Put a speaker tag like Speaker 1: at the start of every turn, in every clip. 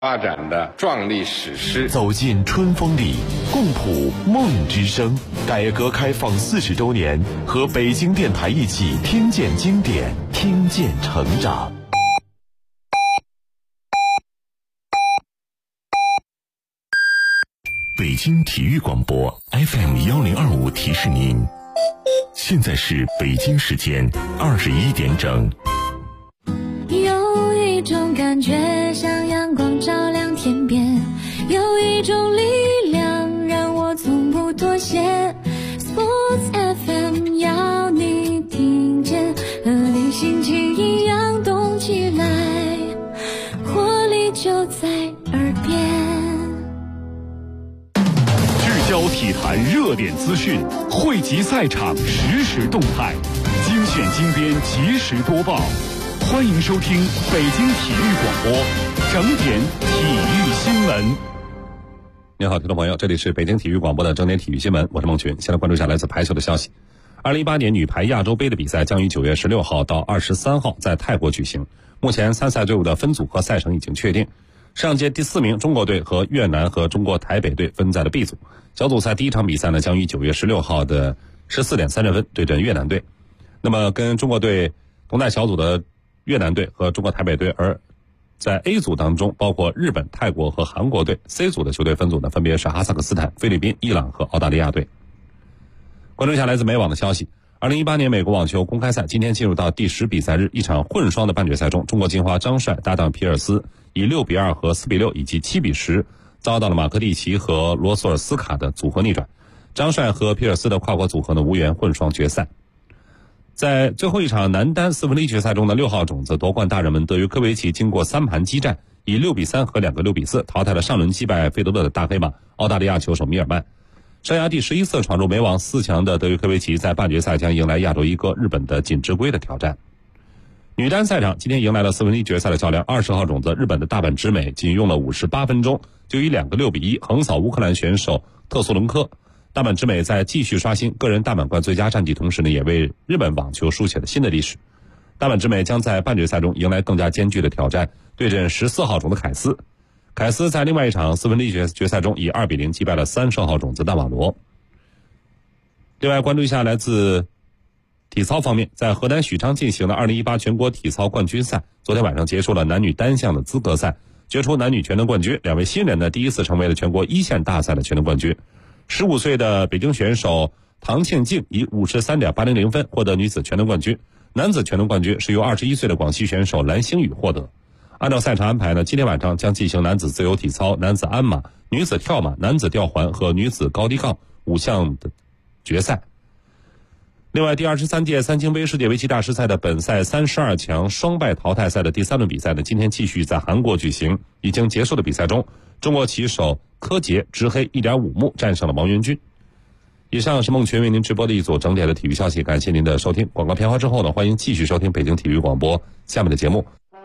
Speaker 1: 发展的壮丽史诗。
Speaker 2: 走进春风里，共谱梦之声。改革开放40周年，和北京电台一起听见经典，听见成长。北京体育广播 FM1025提示您，现在是北京时间21点整。
Speaker 3: 有一种感觉像阳光照亮天边，有一种力量让我从不妥协。 Sports FM 要你听见，和你心情一样动起来，活力就在耳边。
Speaker 4: 聚焦体坛热点资讯，汇集赛场实时动态，精选精编及时播报。欢迎收听北京体育广播整点体育新闻。
Speaker 5: 你好，听众朋友，这里是北京体育广播的整点体育新闻，我是孟群。先来关注一下来自排球的消息。2018年女排亚洲杯的比赛将于9月16号到23号在泰国举行。目前参赛队伍的分组和赛程已经确定。上届第4名中国队和越南和中国台北队分在了 B 组。小组赛第一场比赛呢，将于9月16号的14点30分对阵越南队。那么跟中国队同在小组的越南队和中国台北队，而在 A 组当中包括日本、泰国和韩国队。 C 组的球队分组呢，分别是哈萨克斯坦、菲律宾、伊朗和澳大利亚队。关注一下来自美网的消息。2018年美国网球公开赛今天进入到第10比赛日，一场混双的半决赛中，中国金花张帅搭档皮尔斯以6比2和4比6以及7比10遭到了马克蒂奇和罗索尔斯卡的组合逆转。张帅和皮尔斯的跨国组合呢无缘混双决赛。在最后一场男单4分之一决赛中的6号种子夺冠大热门德约科维奇经过3盘激战，以6比3和2个6比4淘汰了上轮击败费德勒的大黑马澳大利亚球手米尔曼。生涯第11次闯入美网4强的德约科维奇在半决赛将迎来亚洲一哥日本的锦织圭的挑战。女单赛场今天迎来了4分之一决赛的较量，20号种子日本的大阪直美仅用了58分钟就以2个6比1横扫乌克兰选手特苏伦科。大阪直美在继续刷新个人大满贯最佳战绩同时呢，也为日本网球书写了新的历史。大阪直美将在半决赛中迎来更加艰巨的挑战，对阵14号种的凯斯。凯斯在另外一场4分之一决赛中以2比0击败了30号种子大瓦罗。另外关注一下来自体操方面，在河南许昌进行了2018全国体操冠军赛，昨天晚上结束了男女单项的资格赛，决出男女全能冠军。2位新人呢第一次成为了全国一线大赛的全能冠军。15岁的北京选手唐庆静以 53.800 分获得女子全能冠军，男子全能冠军是由21岁的广西选手蓝星宇获得。按照赛程安排呢，今天晚上将进行男子自由体操、男子鞍马、女子跳马、男子吊环和女子高低杠5项的决赛。另外，第23届三星杯世界围棋大师赛的本赛32强双败淘汰赛的第3轮比赛呢，今天继续在韩国举行。已经结束的比赛中，中国棋手柯洁执黑 1.5 目战胜了王元军。以上是孟群为您直播的一组整点的体育消息，感谢您的收听。广告片花之后呢，欢迎继续收听北京体育广播下面的节目。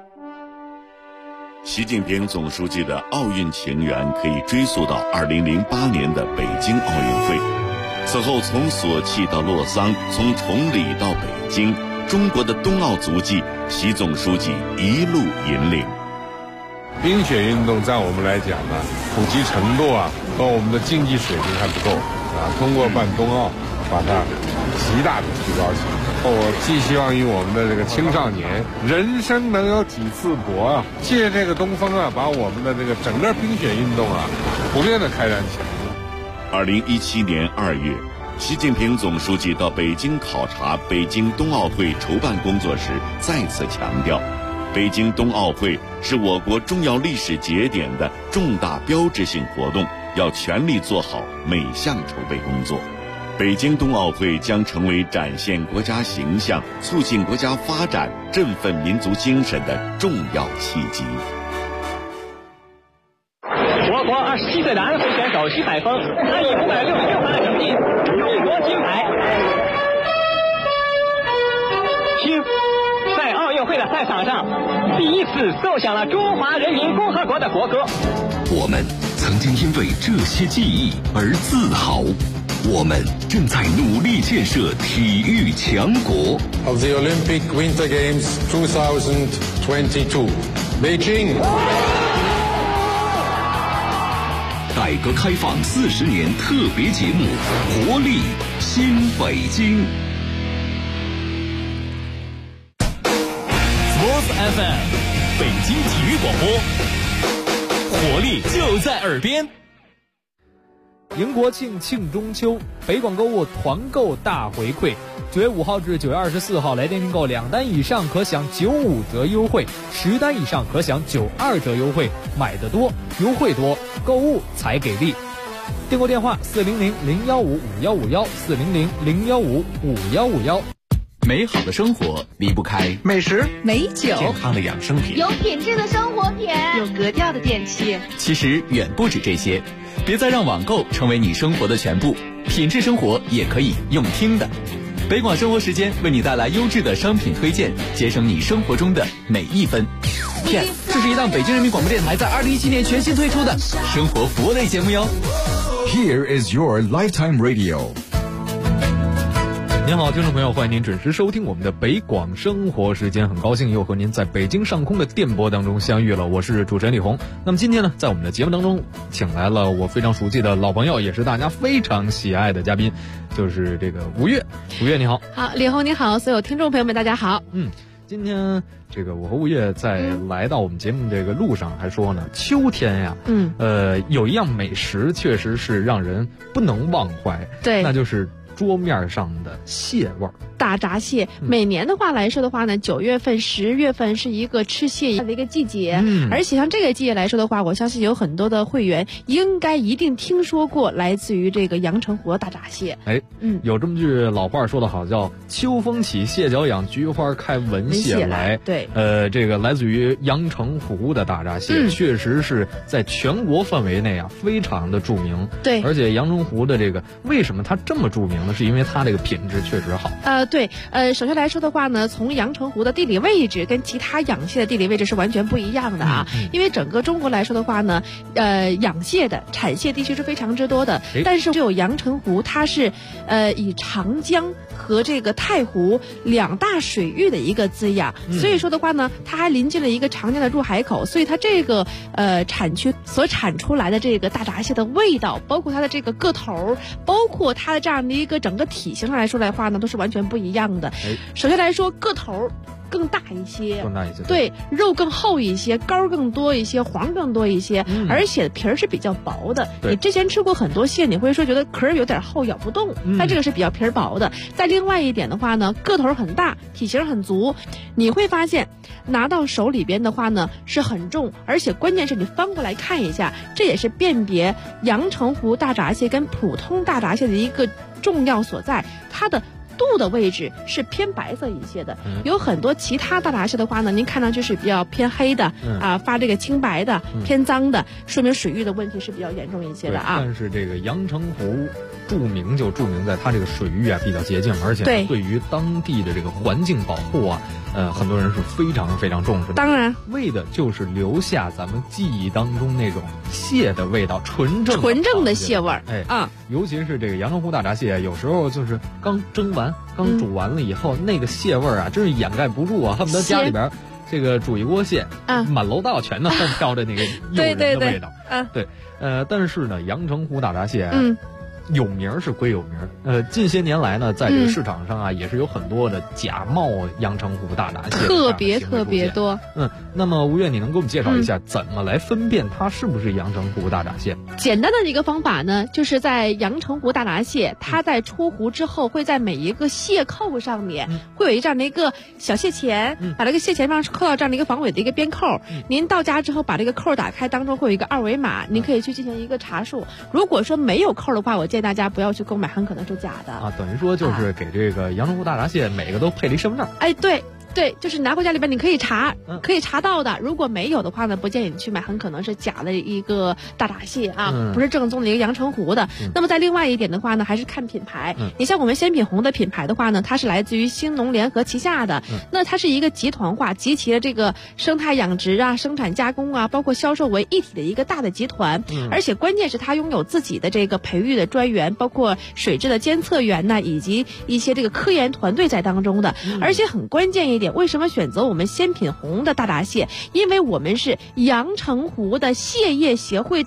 Speaker 6: 习近平总书记的奥运情缘可以追溯到2008年的北京奥运会。此后从索契到洛桑，从崇礼到北京，中国的冬奥足迹，习总书记一路引领。
Speaker 1: 冰雪运动在我们来讲呢，普及程度和我们的竞技水平还不够通过办冬奥把它极大的提高起来。我寄希望于我们的这个青少年，人生能有几次搏借这个东风把我们的这个整个冰雪运动普遍的开展起来。
Speaker 6: 2017年2月，习近平总书记到北京考察北京冬奥会筹办工作时，再次强调，北京冬奥会是我国重要历史节点的重大标志性活动，要全力做好每项筹备工作。北京冬奥会将成为展现国家形象、促进国家发展、振奋民族精神的重要契机。
Speaker 7: 我国27岁的安徽选手徐海峰，他以566分的成绩勇夺金牌。听，在奥运会的赛场上，第一次奏响了中华人民共和国的国歌。
Speaker 2: 我们曾经因为这些记忆而自豪。我们正在努力建设体育强国。
Speaker 8: Of the Olympic Winter Games 2022, Beijing.
Speaker 4: 改革开放40年特别节目《活力新北京》。
Speaker 8: Sports FM， 北京体育广播，活力就在耳边。
Speaker 9: 迎国庆，庆中秋，北广购物团购大回馈，9月5号至9月24号，来电订购2单以上可享95折优惠，10单以上可享92折优惠，买得多，优惠多，购物才给力。订购电话400-015-515，400-015-515。
Speaker 8: 美好的生活离不开
Speaker 10: 美食、
Speaker 11: 美酒、
Speaker 8: 健康的养生品，
Speaker 11: 有品质的生活品，
Speaker 10: 有格调的电器。
Speaker 8: 其实远不止这些，别再让网购成为你生活的全部，品质生活也可以用听的。北广生活时间为你带来优质的商品推荐，节省你生活中的每一分。P.S. 这是一档北京人民广播电台在2017年全新推出的生活服务类节目哟。
Speaker 12: Here is your lifetime radio。
Speaker 9: 您好，听众朋友，欢迎您准时收听我们的北广生活时间，很高兴又和您在北京上空的电波当中相遇了，我是主持人李红。那么今天呢，在我们的节目当中，请来了我非常熟悉的老朋友，也是大家非常喜爱的嘉宾，就是这个吴越。吴越你好。
Speaker 13: 好，李红你好，所有听众朋友们大家好。
Speaker 9: 今天这个我和吴越在来到我们节目这个路上还说呢，秋天呀，有一样美食确实是让人不能忘怀，
Speaker 13: 对，
Speaker 9: 那就是桌面上的蟹味儿。
Speaker 13: 大闸蟹，每年的话来说的话呢，9月份、10月份是一个吃蟹的一个季节，而且像这个季节来说的话，我相信有很多的会员一定听说过来自于这个阳澄湖的大闸蟹。
Speaker 9: 有这么句老话说得好，叫秋风起，蟹脚痒，菊花开，闻蟹来。
Speaker 13: 对，
Speaker 9: 这个来自于阳澄湖的大闸蟹，确实是在全国范围内啊非常的著名。
Speaker 13: 对，
Speaker 9: 而且阳澄湖的这个为什么它这么著名呢？是因为它这个品质确实好。
Speaker 13: 对，首先来说的话呢，从阳澄湖的地理位置跟其他养蟹的地理位置是完全不一样的啊。因为整个中国来说的话呢，养蟹的产蟹地区是非常之多的，但是只有阳澄湖它是以长江和这个太湖2大水域的一个滋养，所以说的话呢，它还临近了一个长江的入海口，所以它这个产区所产出来的这个大闸蟹的味道，包括它的这个个头，包括它的这样的一个整个体型上来说的话呢，都是完全不一样的。首先来说个头更大一些，对，肉更厚一些，膏更多一些，黄更多一些，而且皮儿是比较薄的。你之前吃过很多蟹，你会说觉得壳有点厚，咬不动，但这个是比较皮儿薄的。再另外一点的话呢，个头很大，体型很足，你会发现拿到手里边的话呢是很重，而且关键是你翻过来看一下，这也是辨别阳澄湖大闸蟹跟普通大闸蟹的一个重要所在，它的肚的位置是偏白色一些的，有很多其他大闸蟹的话呢，您看上去是比较偏黑的发这个青白的，偏脏的，说明水域的问题是比较严重一些的啊。
Speaker 9: 但是这个阳澄湖著名在它这个水域啊比较洁净，而且对于当地的这个环境保护啊，很多人是非常非常重视的。
Speaker 13: 当然，
Speaker 9: 为的就是留下咱们记忆当中那种蟹的味道，纯正的
Speaker 13: 蟹味儿。
Speaker 9: 尤其是这个阳澄湖大闸蟹，有时候就是刚蒸完、刚煮完了以后，那个蟹味儿啊，真是掩盖不住啊，恨不得家里边这个煮一锅蟹，满楼道全都飘着那个诱人的味道。但是呢，阳澄湖大闸蟹有名是归有名，近些年来呢，在这个市场上啊，也是有很多的假冒阳澄湖大闸蟹，
Speaker 13: 特别多。
Speaker 9: 那么吴越，你能给我们介绍一下怎么来分辨它是不是阳澄湖大闸蟹？
Speaker 13: 简单的一个方法呢，就是在阳澄湖大闸蟹，它在出湖之后，会在每一个蟹扣上面会有这样的一个小蟹钳，把这个蟹钳上扣到这样的一个防伪的一个边扣。您到家之后把这个扣打开，当中会有一个2维码，您可以去进行一个查数。如果说没有扣的话，我建议大家不要去购买，很可能是假的
Speaker 9: 啊。等于说就是给这个阳澄湖大闸蟹每个都配了一身份证。
Speaker 13: 对，就是拿回家里边你可以查到的。如果没有的话呢，不建议你去买，很可能是假的一个大闸蟹啊，不是正宗的一个阳澄湖的。那么在另外一点的话呢，还是看品牌。你像我们鲜品红的品牌的话呢，它是来自于兴农联合旗下的，那它是一个集团化，集齐了这个生态养殖啊、生产加工啊，包括销售为一体的一个大的集团。而且关键是它拥有自己的这个培育的专员，包括水质的监测员呢，以及一些这个科研团队在当中的。而且很关键一点，为什么选择我们鲜品红的大闸蟹？因为我们是阳澄湖的蟹业协会的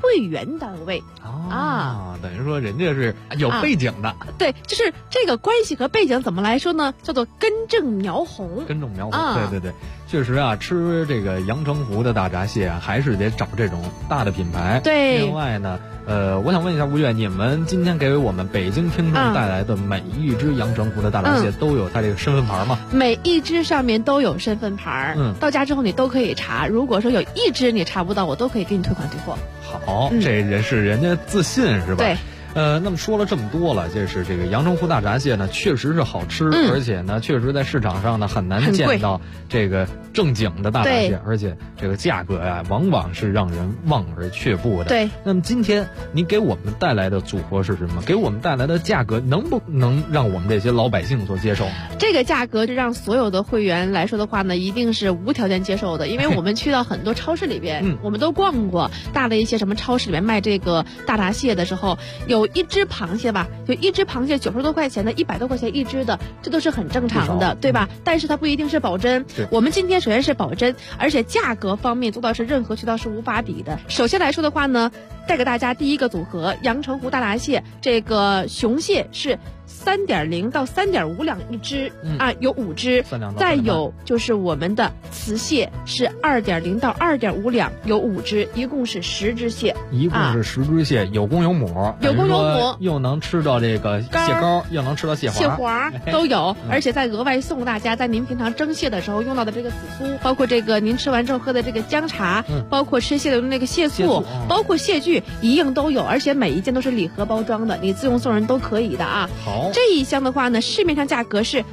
Speaker 13: 会员单位
Speaker 9: 等于说人家是有背景的。
Speaker 13: 对，就是这个关系和背景怎么来说呢？叫做根正苗红。
Speaker 9: 根正苗红，对，确实啊，吃这个阳澄湖的大闸蟹还是得找这种大的品牌。
Speaker 13: 对，
Speaker 9: 另外呢，我想问一下吴越，你们今天给我们北京听众带来的每一只阳澄湖的大闸蟹都有它这个身份牌吗？
Speaker 13: 每一只上面都有身份牌，到家之后你都可以查。如果说有一只你查不到，我都可以给你退款退货。
Speaker 9: 好，这也是人家自信是吧？
Speaker 13: 对。
Speaker 9: 那么说了这么多了，就是这个阳澄湖大闸蟹呢，确实是好吃，而且呢，确实在市场上呢很难见到这个正经的大闸蟹，而且这个价格呀，往往是让人望而却步的。
Speaker 13: 对。
Speaker 9: 那么今天你给我们带来的组合是什么？给我们带来的价格能不能让我们这些老百姓所接受？
Speaker 13: 这个价格是让所有的会员来说的话呢，一定是无条件接受的，因为我们去到很多超市里边，我们都逛过大的一些什么超市里面卖这个大闸蟹的时候，有一只螃蟹吧，有一只螃蟹90多块钱的，100多块钱一只的，这都是很正常的，对吧？但是它不一定是保真。我们今天首先是保真，而且价格方面做到是任何渠道是无法比的。首先来说的话呢，带给大家第一个组合阳澄湖大闸蟹，这个雄蟹是3.0到3.5两一只有5只，再有就是我们的雌蟹是2.0到2.5两，有5只，一共是10只蟹，
Speaker 9: 一共是10只蟹，有公有母，
Speaker 13: 有公有母，
Speaker 9: 又能吃到这个蟹膏，又能吃到蟹
Speaker 13: 黄都有，而且再额外送大家在您平常蒸蟹的时候用到的这个紫苏，包括这个您吃完之后喝的这个姜茶，包括吃蟹的那个蟹素，包括蟹具一应都有，而且每一件都是礼盒包装的，你自用送人都可以的啊。
Speaker 9: 好，
Speaker 13: 这一箱的话呢，市面上价格是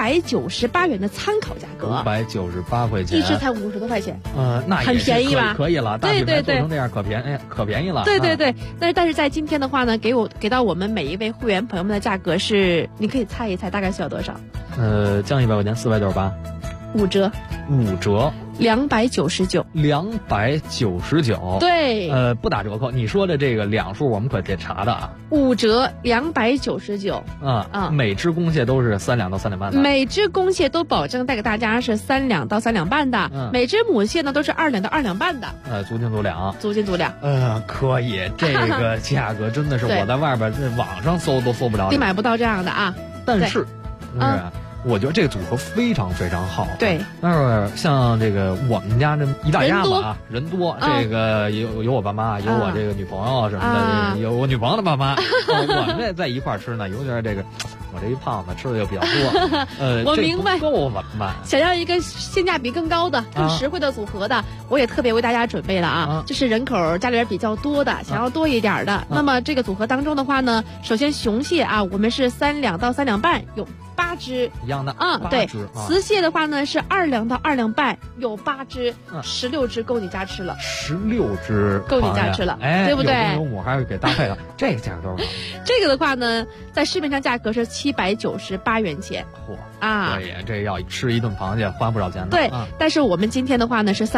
Speaker 13: 598元的参考价格
Speaker 9: ，598块钱，
Speaker 13: 一只才50多块钱，
Speaker 9: 那
Speaker 13: 很便宜吧？
Speaker 9: 可以了，大品牌做成这样可便宜了。
Speaker 13: 对，但是在今天的话呢，给到我们每一位会员朋友们的价格是，你可以猜一猜大概需要多少？
Speaker 9: 降100块钱，498，5折
Speaker 13: ，299，对，
Speaker 9: 不打折扣。你说的这个两数我们可得查的啊。
Speaker 13: 5折299，
Speaker 9: 每只公蟹都是3两到3两半的。
Speaker 13: 每只公蟹都保证带给大家是3两到3两半的，每只母蟹呢都是2两到2两半的。
Speaker 9: 足斤足两。可以，这个价格真的是我在外边这网上搜都搜不了，
Speaker 13: 你买不到这样的啊。
Speaker 9: 但是，我觉得这个组合非常非常好。
Speaker 13: 对，
Speaker 9: 但是像这个我们家这一大家子啊，人多，这个有我爸妈，有我这个女朋友什么的，有我女朋友的爸妈，我们这在一块吃呢，有点这个。我这一胖子吃的又比较多，
Speaker 13: 我明白，
Speaker 9: 够了吧？
Speaker 13: 想要一个性价比更高的、更实惠的组合的，我也特别为大家准备了啊！就是人口家里边比较多的，想要多一点的。那么这个组合当中的话呢，首先雄蟹啊，我们是3两到3两半，有8只
Speaker 9: 一样的
Speaker 13: 对，雌蟹的话呢是2两到2两半，有8只，16只够你家吃了
Speaker 9: ，16只
Speaker 13: 够你家吃了，对不对？
Speaker 9: 有公有母还会给搭配了，这个价格多少？
Speaker 13: 这个的话呢，在市面上价格是798元钱。
Speaker 9: 可以，这要吃一顿螃蟹花不少钱的。
Speaker 13: 对，但是我们今天的话呢是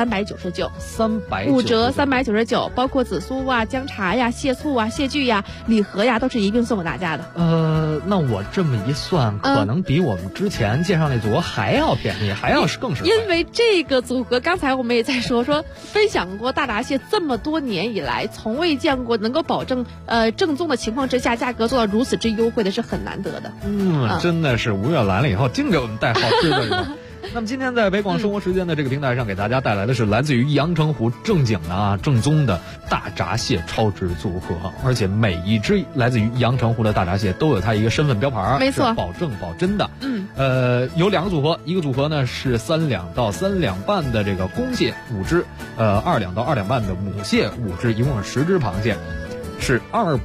Speaker 13: 399，5折399，包括紫苏啊、姜茶呀、蟹醋啊、蟹具呀、礼盒呀，都是一并送给大家的。
Speaker 9: 那我这么一算，可能比我们之前介绍那组合还要便宜，还要更实惠。
Speaker 13: 因为这个组合，刚才我们也在说分享过大闸蟹这么多年以来，从未见过能够保证正宗的情况之下，价格做到如此之优惠的是很难得的。
Speaker 9: 真的是吴越来了以后，净给我们带好吃的是吧？那么今天在北广生活时间的这个平台上，给大家带来的是来自于阳澄湖正经的正宗的大闸蟹超值组合，而且每一只来自于阳澄湖的大闸蟹都有它一个身份标牌，
Speaker 13: 没错，
Speaker 9: 保证保真的。有2个组合，一个组合呢是3两到3两半的这个公蟹5只，2两到2两半的母蟹5只，一共是10只螃蟹。是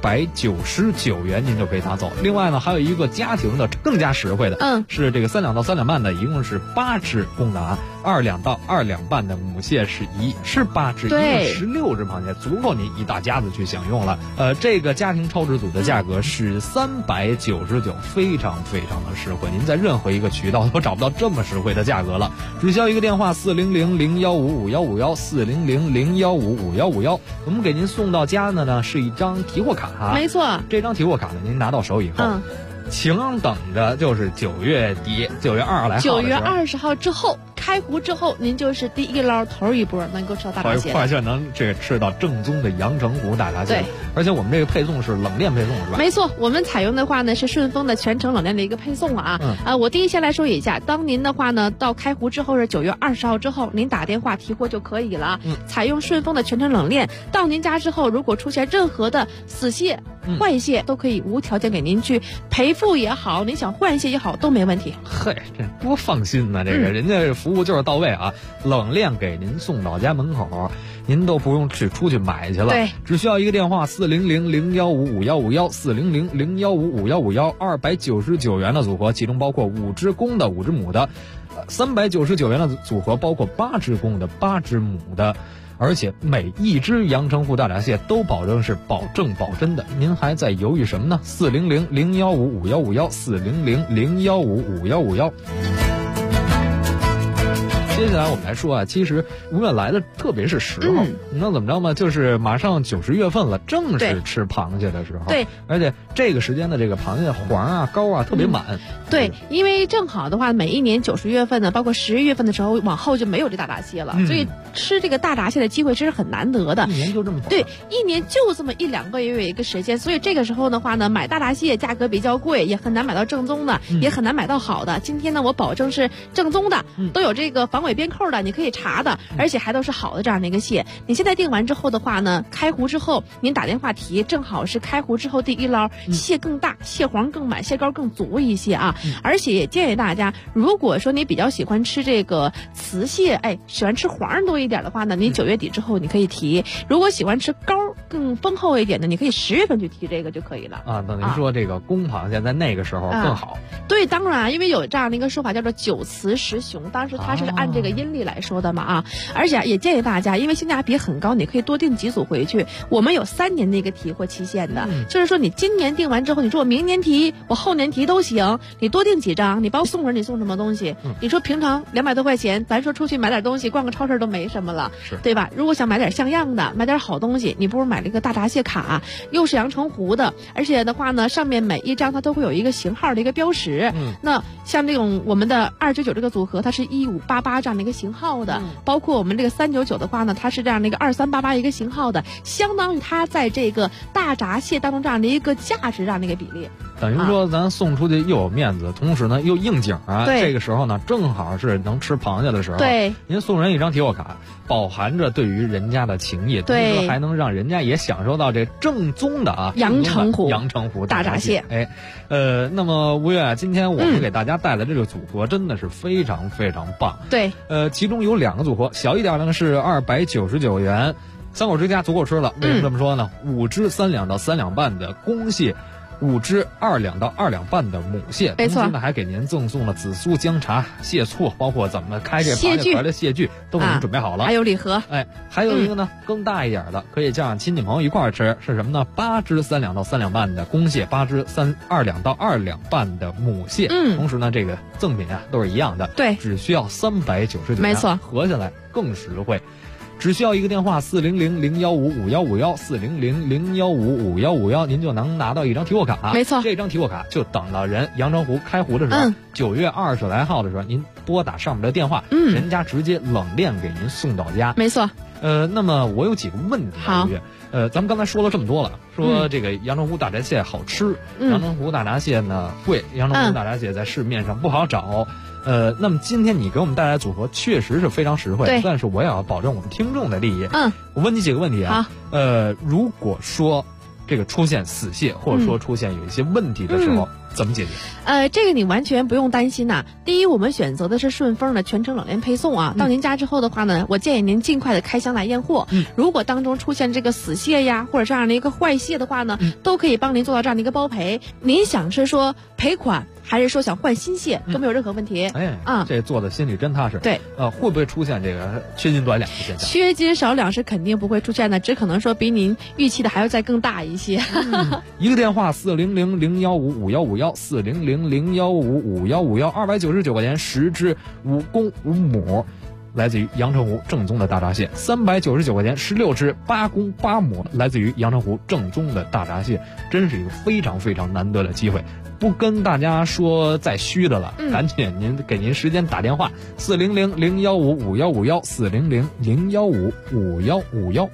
Speaker 9: 299元，您就可以拿走。另外呢，还有一个家庭的更加实惠的，是这个3两到3两半的，一共是8只公的，2两到2两半的母蟹是8只，一共16只螃蟹，足够您一大家子去享用了。这个家庭超值组的价格是399，非常非常的实惠，您在任何一个渠道都找不到这么实惠的价格了。只需要一个电话400-015-5151，400-015-5151，我们给您送到家的呢是一张提货卡，
Speaker 13: 没错，
Speaker 9: 这张提货卡呢，您拿到手以后，请等着就是9月底，9月20号之后
Speaker 13: 开湖之后，您就是第一捞头一波能够吃到大闸蟹，
Speaker 9: 快就能这个吃到正宗的阳澄湖大闸蟹。
Speaker 13: 对，
Speaker 9: 而且我们这个配送是冷链配送是吧？
Speaker 13: 没错，我们采用的话呢是顺丰的全程冷链的一个配送啊。我第一先来说一下，当您的话呢到开湖之后是9月20号之后，您打电话提货就可以了。采用顺丰的全程冷链，到您家之后，如果出现任何的死蟹、坏蟹，都可以无条件给您去赔付也好，您想换蟹也好都没问题。
Speaker 9: 嘿，这多放心呢！这个人家服务就是到位啊，冷链给您送到家门口，您都不用出去买去了，
Speaker 13: 对，
Speaker 9: 只需要一个电话400-015-5151，400-015-5151，299元的组合，其中包括5只公的、5只母的，399元的组合包括8只公的、8只母的。而且每一只阳澄湖大闸蟹都保证是保证保真的，您还在犹豫什么呢？400-015-5151，400-015-5151。接下来我们来说啊，其实5月来的特别是10号，你知道怎么着吗？就是马上90月份了，正是吃螃蟹的时候。
Speaker 13: 对，
Speaker 9: 而且这个时间的这个螃蟹黄啊、膏啊特别满。
Speaker 13: 对，因为正好的话，每一年90月份呢，包括11月份的时候，往后就没有这大闸蟹了，所以吃这个大闸蟹的机会真是很难得的。
Speaker 9: 一年就这么短。
Speaker 13: 对，一年就这么1-2个月有一个时间，所以这个时候的话呢，买大闸蟹价格比较贵，也很难买到正宗的，也很难买到好的。今天呢，我保证是正宗的，都有这个防伪边扣的，你可以查的，而且还都是好的这样的一个蟹。你现在订完之后的话呢，开湖之后您打电话提，正好是开湖之后第一捞，蟹更大，蟹黄更满，蟹膏更足一些啊。而且也建议大家，如果说你比较喜欢吃这个雌蟹，喜欢吃黄多一点的话呢，你9月底之后你可以提；如果喜欢吃膏更丰厚一点的，你可以10月份去提这个就可以了
Speaker 9: 啊。等您说这个公螃蟹在那个时候更好。
Speaker 13: 对，当然，因为有这样的一个说法叫做9雌10雄，当时它是按这个阴历来说的嘛啊。而且也建议大家，因为性价比很高，你可以多订几组回去。我们有3年的一个提货期限的，就是说你今年订完之后，你说我明年提，我后年提都行，你多订几张，你包括送人，你送什么东西？你说平常200多块钱，咱说出去买点东西，逛个超市都没什么了，对吧？如果想买点像样的，买点好东西，你不如买这个大闸蟹卡，又是阳澄湖的，而且的话呢，上面每一张它都会有一个型号的一个标识。那像这种我们的299这个组合，它是1588这样的一个型号的，包括我们这个399的话呢，它是这样的一个2388一个型号的，相当于它在这个大闸蟹当中这样的一个价值这样的一个比例。
Speaker 9: 等于说咱送出去又有面子，同时呢又应景啊。这个时候呢，正好是能吃螃蟹的时候。
Speaker 13: 对，
Speaker 9: 您送人一张提货卡，饱含着对于人家的情谊，同时还能让人家也享受到这正宗的
Speaker 13: 阳澄湖
Speaker 9: 大闸蟹。那么吴越啊，今天我们给大家带来这个组合真的是非常非常棒。
Speaker 13: 对，
Speaker 9: 其中有2个组合，小一点的呢是299元，3口之家足够吃了。为什么这么说呢？5只3两到3两半的公蟹，5只2两到2两半的母蟹，
Speaker 13: 没错，
Speaker 9: 同时呢还给您赠送了紫苏、姜茶、蟹醋，包括怎么开这螃蟹壳的蟹具都给您准备好了，
Speaker 13: 还有礼盒。
Speaker 9: 还有一个呢，更大一点的，可以叫上亲戚朋友一块儿吃，是什么呢？8只3两到3两半的公蟹，8只2两到2两半的母蟹。同时呢，这个赠品都是一样的，
Speaker 13: 对，
Speaker 9: 只需要399元，
Speaker 13: 没错，
Speaker 9: 合下来更实惠。只需要一个电话400-015-5151，400-015-5151，您就能拿到一张提货卡。
Speaker 13: 没错，
Speaker 9: 这张提货卡就等到人阳澄湖开湖的时候，9月20来号的时候，您拨打上面的电话，人家直接冷链给您送到家。
Speaker 13: 没错。
Speaker 9: 那么我有几个问题，
Speaker 13: 好，
Speaker 9: 咱们刚才说了这么多了，说这个阳澄湖大闸蟹好吃，阳澄湖大闸蟹呢贵，阳澄湖大闸蟹在市面上不好找。那么今天你给我们带来组合确实是非常实惠，但是我也要保证我们听众的利益。我问你几个问题啊。如果说这个出现死蟹，或者说出现有一些问题的时候，怎么解决？
Speaker 13: 这个你完全不用担心呐。第一，我们选择的是顺丰的全程冷链配送啊。到您家之后的话呢，我建议您尽快的开箱来验货。如果当中出现这个死蟹呀，或者这样的一个坏蟹的话呢，都可以帮您做到这样的一个包赔。您想是说赔款，还是说想换新蟹，都没有任何问题。
Speaker 9: 这做的心里真踏实。
Speaker 13: 对，
Speaker 9: 会不会出现这个缺斤短两的现象？
Speaker 13: 缺斤少两是肯定不会出现的，只可能说比您预期的还要再更大一些。
Speaker 9: 一个电话400-015-5151，400-015-5151，299块钱10只5公5母，来自于阳澄湖正宗的大闸蟹；399块钱16只8公8母，来自于阳澄湖正宗的大闸蟹。真是一个非常非常难得的机会。 不跟大家说再虚的了，赶紧给您时间打电话400-015-5151，400-015-5151。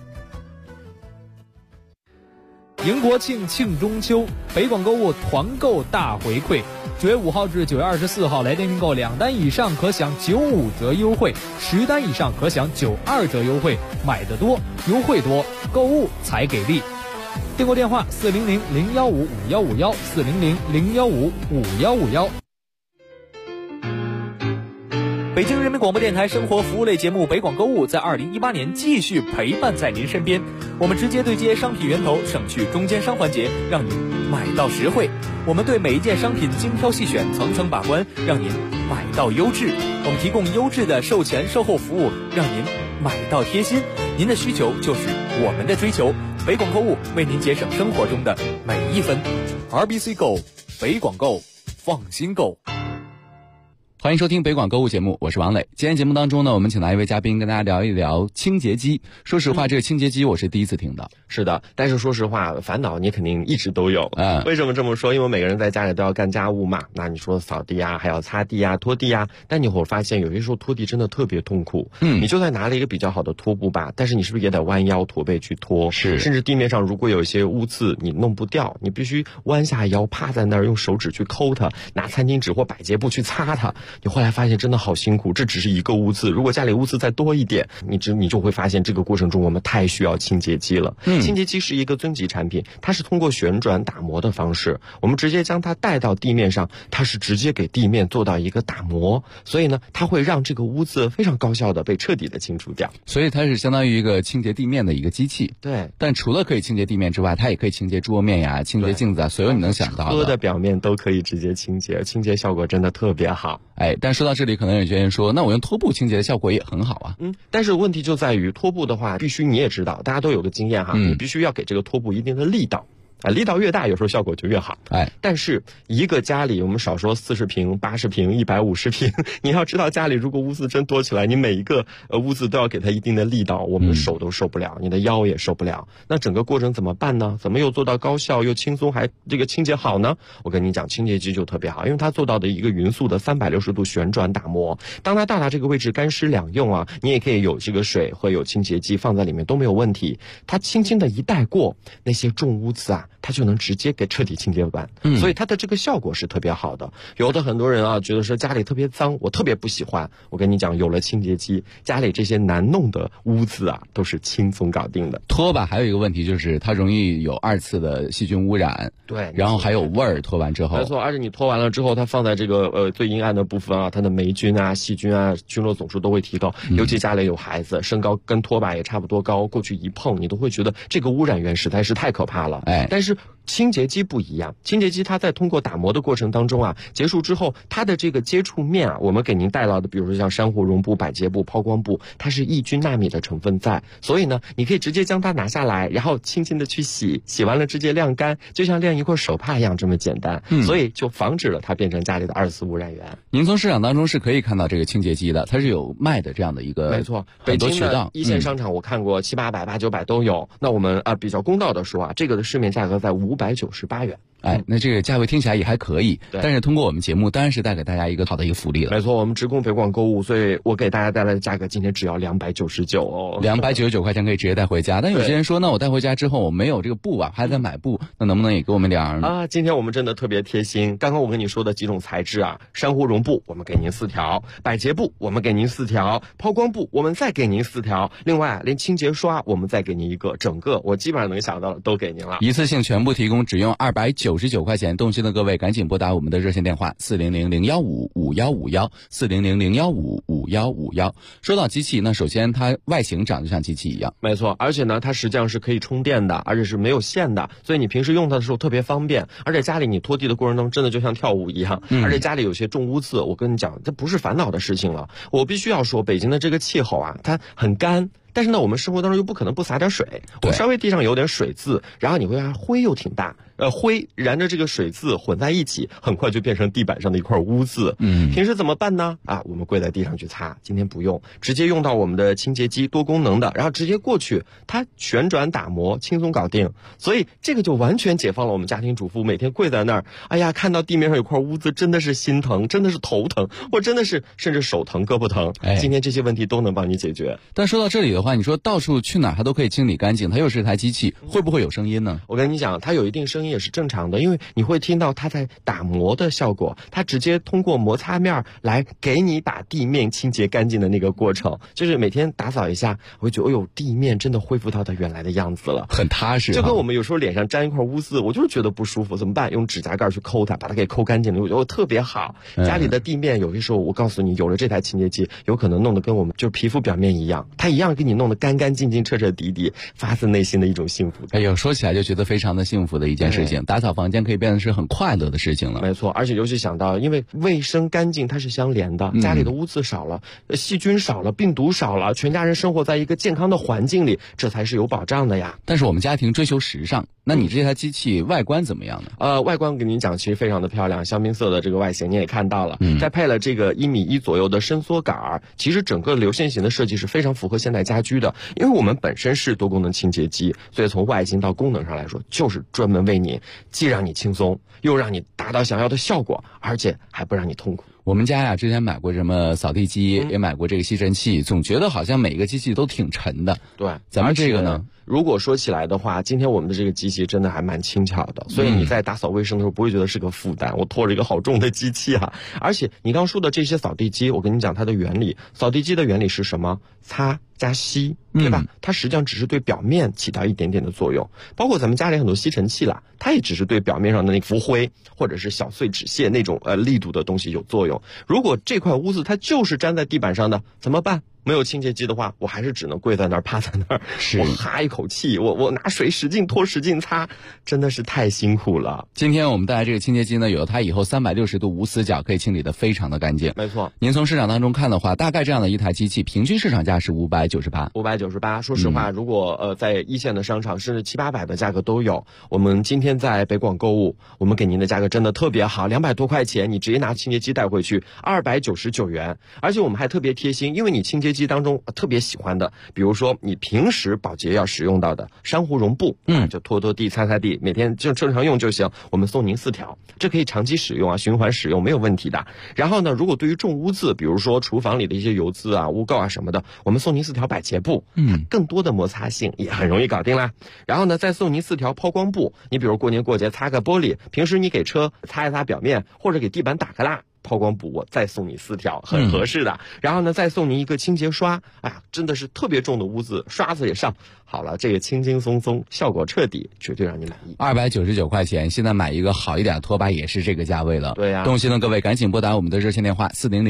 Speaker 9: 迎国庆，庆中秋，北广购物团购大回馈，9月5号至9月24号来电订购2单以上可享95折优惠，10单以上可享92折优惠，买得多，优惠多，购物才给力。订购电话400-015-5151，400-015-5151。北京人民广播电台生活服务类节目北广购物在2018年继续陪伴在您身边，我们直接对接商品源头，省去中间商环节，让您买到实惠。我们对每一件商品精挑细选，层层把关，让您买到优质。我们提供优质的售前售后服务，让您买到贴心。您的需求就是我们的追求，北广购物为您节省生活中的每一分。RBC Go， 北广购，放心购。
Speaker 8: 欢迎收听北广购物节目，我是王磊。今天节目当中呢，我们请来一位嘉宾跟大家聊一聊清洁机。说实话，这个清洁机我是第一次听到。
Speaker 10: 是的，但是说实话，烦恼你肯定一直都有。为什么这么说？因为每个人在家里都要干家务嘛。那你说扫地啊，还要擦地啊、拖地啊。但你会发现，有些时候拖地真的特别痛苦。你就算拿了一个比较好的拖布吧，但是你是不是也得弯腰驼背去拖？是。甚至地面上如果有一些污渍，你弄不掉，你必须弯下腰趴在那儿，用手指去抠它，拿餐巾纸或百洁布去擦它。你后来发现真的好辛苦，这只是一个污渍。如果家里污渍再多一点，你就会发现这个过程中我们太需要清洁机了。清洁机是一个增级产品，它是通过旋转打磨的方式，我们直接将它带到地面上，它是直接给地面做到一个打磨，所以呢，它会让这个污渍非常高效的被彻底的清除掉。
Speaker 8: 所以它是相当于一个清洁地面的一个机器。
Speaker 10: 对。
Speaker 8: 但除了可以清洁地面之外，它也可以清洁桌面呀、清洁镜子啊，所有你能想到的。
Speaker 10: 车的表面都可以直接清洁，清洁效果真的特别好。
Speaker 8: 但说到这里，可能有些人说，那我用拖布清洁的效果也很好啊。
Speaker 10: 但是问题就在于拖布的话，必须你也知道，大家都有个经验哈，你必须要给这个拖布一定的力道。力道越大，有时候效果就越好。但是一个家里，我们少说40平、80平、150平，你要知道家里如果污渍真多起来，你每一个污渍都要给它一定的力道，我们手都受不了，你的腰也受不了。那整个过程怎么办呢？怎么又做到高效又轻松，还这个清洁好呢？我跟你讲，清洁机就特别好，因为它做到的一个匀速的360度旋转打磨。当它到达这个位置，干湿两用啊，你也可以有这个水和有清洁剂放在里面都没有问题。它轻轻的一带过那些重污渍啊，它就能直接给彻底清洁完。所以它的这个效果是特别好的。有的很多人啊觉得说家里特别脏，我特别不喜欢。我跟你讲，有了清洁机，家里这些难弄的污渍啊都是轻松搞定的。
Speaker 8: 拖把还有一个问题就是它容易有2次的细菌污染。
Speaker 10: 对。
Speaker 8: 然后还有味儿，拖完之后。
Speaker 10: 没错，而且你拖完了之后，它放在这个最阴暗的部分啊，它的霉菌啊、细菌啊、菌落总数都会提高。尤其家里有孩子，身高跟拖把也差不多高，过去一碰你都会觉得这个污染源实在是太可怕了。但是清洁机不一样，清洁机它在通过打磨的过程当中啊，结束之后，它的这个接触面啊，我们给您带到的，比如说像珊瑚绒布、百洁布、抛光布，它是抑菌纳米的成分在，所以呢，你可以直接将它拿下来，然后轻轻的去洗，洗完了直接晾干，就像晾一块手帕一样这么简单。所以就防止了它变成家里的2次污染源。
Speaker 8: 您从市场当中是可以看到这个清洁机的，它是有卖的这样的一个，
Speaker 10: 没错，
Speaker 8: 很多渠道。
Speaker 10: 一线商场我看过700-800、800-900都有。那我们比较公道的说啊，这个的市面价格在598元。
Speaker 8: 那这个价位听起来也还可以，但是通过我们节目当然是带给大家一个好的一个福利了。
Speaker 10: 没错，我们直供北广购物，所以我给大家带来的价格今天只要299哦
Speaker 8: ，299块钱可以直接带回家。但有些人说，那我带回家之后我没有这个布啊，还在买布，那能不能也给我们点
Speaker 10: 啊？今天我们真的特别贴心，刚刚我跟你说的几种材质啊，珊瑚绒布我们给您4条，百洁布我们给您4条，抛光布我们再给您4条，另外连清洁刷我们再给您一个，整个我基本上能想到的都给您了，
Speaker 8: 一次性全部提供，只用299块钱。动心的各位赶紧拨打我们的热线电话400-015-5151，400-015-5151。说到机器，那首先它外形长得像机器一样，
Speaker 10: 没错，而且呢它实际上是可以充电的，而且是没有线的，所以你平时用它的时候特别方便，而且家里你拖地的过程当中真的就像跳舞一样，而且家里有些重污渍，我跟你讲这不是烦恼的事情了。我必须要说北京的这个气候啊，它很干，但是呢我们生活当中又不可能不洒点水，我稍微地上有点水渍，然后你会发现灰又挺大， 灰燃着这个水渍混在一起，很快就变成地板上的一块污渍。平时怎么办呢？我们跪在地上去擦，今天不用，直接用到我们的清洁机，多功能的，然后直接过去，它旋转打磨，轻松搞定。所以这个就完全解放了我们家庭主妇每天跪在那儿，哎呀，看到地面上有块污渍，真的是心疼，真的是头疼，或真的是甚至手疼、胳膊疼。今天这些问题都能帮你解决。
Speaker 11: 但说到这里的话，你说到处去哪儿它都可以清理干净，它又是一台机器，会不会有声音呢？
Speaker 10: 我跟你讲，它有一定声音也是正常的，因为你会听到它在打磨的效果，它直接通过摩擦面来给你把地面清洁干净的那个过程。就是每天打扫一下，我会觉得哎呦，地面真的恢复到它原来的样子了，
Speaker 11: 很踏实。
Speaker 10: 就跟我们有时候脸上沾一块污渍，我就是觉得不舒服，怎么办？用指甲盖去抠它，把它给抠干净了，我觉得特别好。家里的地面有些时候，我告诉你，有了这台清洁机，有可能弄得跟我们就是皮肤表面一样，它一样给你弄得干干净净、彻彻底底，发自内心的一种幸福。
Speaker 11: 哎呦，说起来就觉得非常的幸福的一件事情，打扫房间可以变得是很快乐的事情了。
Speaker 10: 没错，而且尤其想到，因为卫生干净它是相连的，家里的污渍少了，细菌少了，病毒少了，全家人生活在一个健康的环境里，这才是有保障的呀。
Speaker 11: 但是我们家庭追求时尚，那你这台机器外观怎么样呢？
Speaker 10: 外观我跟你讲，其实非常的漂亮，香槟色的这个外形你也看到了，再配了这个1.1米左右的伸缩杆，其实整个流线型的设计是非常符合现代家居的。因为我们本身是多功能清洁机，所以从外形到功能上来说，就是专门为你，既让你轻松，又让你达到想要的效果，而且还不让你痛苦。
Speaker 11: 我们家呀，之前买过什么扫地机，也买过这个吸尘器，总觉得好像每个机器都挺沉的。
Speaker 10: 对，
Speaker 11: 咱们这个呢，
Speaker 10: 如果说起来的话，今天我们的这个机器真的还蛮轻巧的，所以你在打扫卫生的时候不会觉得是个负担。我拖着一个好重的机器啊！而且你刚说的这些扫地机，我跟你讲它的原理。扫地机的原理是什么？擦加吸，对吧？它实际上只是对表面起到一点点的作用。包括咱们家里很多吸尘器啦，它也只是对表面上的那浮灰或者是小碎纸屑那种力度的东西有作用。如果这块污渍它就是粘在地板上的，怎么办？没有清洁机的话，我还是只能跪在那儿，趴在那儿，我哈一口气，我拿水使劲拖使劲擦，真的是太辛苦了。
Speaker 11: 今天我们带来这个清洁机呢，有了它以后360度无死角，可以清理得非常的干净。
Speaker 10: 没错，
Speaker 11: 您从市场当中看的话，大概这样的一台机器平均市场价是598。
Speaker 10: 说实话，如果在一线的商场甚至700-800的价格都有。我们今天在北广购物，我们给您的价格真的特别好，200多块钱，你直接拿清洁机带回去299元。而且我们还特别贴心，因为你清洁机当中特别喜欢的，比如说你平时保洁要使用到的珊瑚绒布，就拖拖地、擦擦地，每天就正常用就行。我们送您4条，这可以长期使用啊，循环使用没有问题的。然后呢，如果对于重污渍，比如说厨房里的一些油渍啊、污垢啊什么的，我们送您4条百洁布，更多的摩擦性也很容易搞定啦。然后呢，再送您4条抛光布，你比如过年过节擦个玻璃，平时你给车擦一擦表面，或者给地板打个蜡，抛光布我再送你4条，很合适的。然后呢，再送您一个清洁刷，哎呀，真的是特别重的污渍，刷子也上好了，这个轻轻松松，效果彻底，绝对让你满意。
Speaker 11: 299块钱，现在买一个好一点的拖把也是这个价位了。
Speaker 10: 对呀，
Speaker 11: 动心的各位赶紧拨打我们的热线电话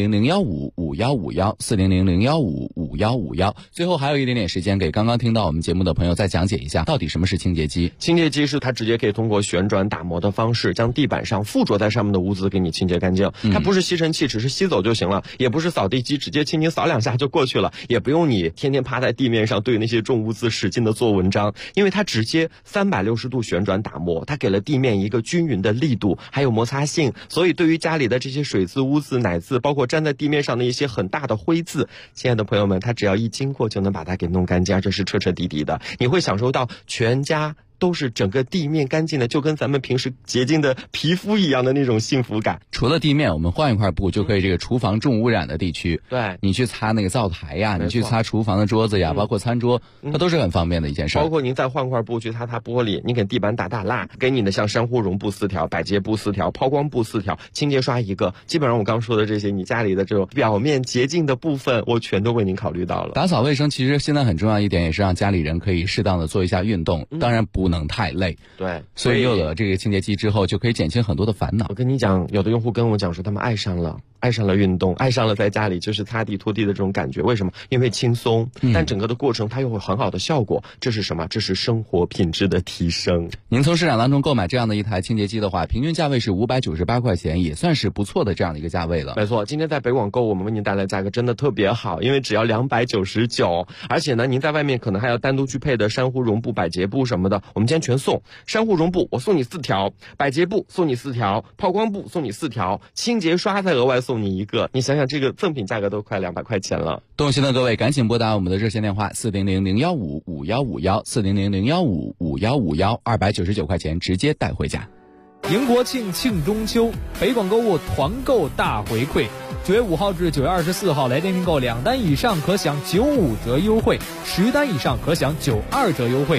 Speaker 11: 400-015-5151，400-015-5151。最后还有一点点时间，给刚刚听到我们节目的朋友再讲解一下，到底什么是清洁机？
Speaker 10: 清洁机是它直接可以通过旋转打磨的方式，将地板上附着在上面的污渍给你清洁干净。它不是吸尘器，只是吸走就行了，也不是扫地机，直接轻轻扫2下就过去了，也不用你天天趴在地面上对那些重污渍使劲的做文章，因为它直接360度旋转打磨，它给了地面一个均匀的力度，还有摩擦性，所以对于家里的这些水渍、污渍、奶渍，包括粘在地面上的一些很大的灰渍，亲爱的朋友们，它只要一经过就能把它给弄干净，而且是彻彻底底的，你会享受到全家都是整个地面干净的，就跟咱们平时洁净的皮肤一样的那种幸福感。
Speaker 11: 除了地面，我们换一块布就可以这个厨房重污染的地区，
Speaker 10: 对，
Speaker 11: 你去擦那个灶台呀，你去擦厨房的桌子呀，包括餐桌，它都是很方便的一件事。
Speaker 10: 包括您再换块布去擦擦玻璃，你给地板打打蜡，给你的像珊瑚绒布4条、百洁布4条、抛光布4条、清洁刷1个，基本上我刚说的这些，你家里的这种表面洁净的部分，我全都为您考虑到了。
Speaker 11: 打扫卫生其实现在很重要一点，也是让家里人可以适当的做一下运动，当然不能太累。
Speaker 10: 对，
Speaker 11: 所以有了这个清洁机之后，就可以减轻很多的烦恼。
Speaker 10: 我跟你讲，有的用户跟我讲说，他们爱上了运动，爱上了在家里就是擦地拖地的这种感觉。为什么？因为轻松，但整个的过程它又会很好的效果。这是什么？这是生活品质的提升。
Speaker 11: 您从市场当中购买这样的一台清洁机的话，平均价位是598块钱，也算是不错的这样的一个价位了。
Speaker 10: 没错，今天在北广购我们为您带来的价格真的特别好，因为只要299，而且呢，您在外面可能还要单独去配的珊瑚绒布、百洁布什么的，我们们今天全送。珊瑚绒布我送你4条，百洁布送你4条，抛光布送你4条，清洁刷再额外送你1个。你想想这个赠品价格都快200块钱了。
Speaker 11: 动心的各位赶紧拨打我们的热线电话400-015-5151，400-015-5151，299块钱直接带回家。
Speaker 9: 迎国庆庆中秋，北广购物团购大回馈，9月5号至9月24号来电订购2单以上可享95折优惠，10单以上可享92折优惠。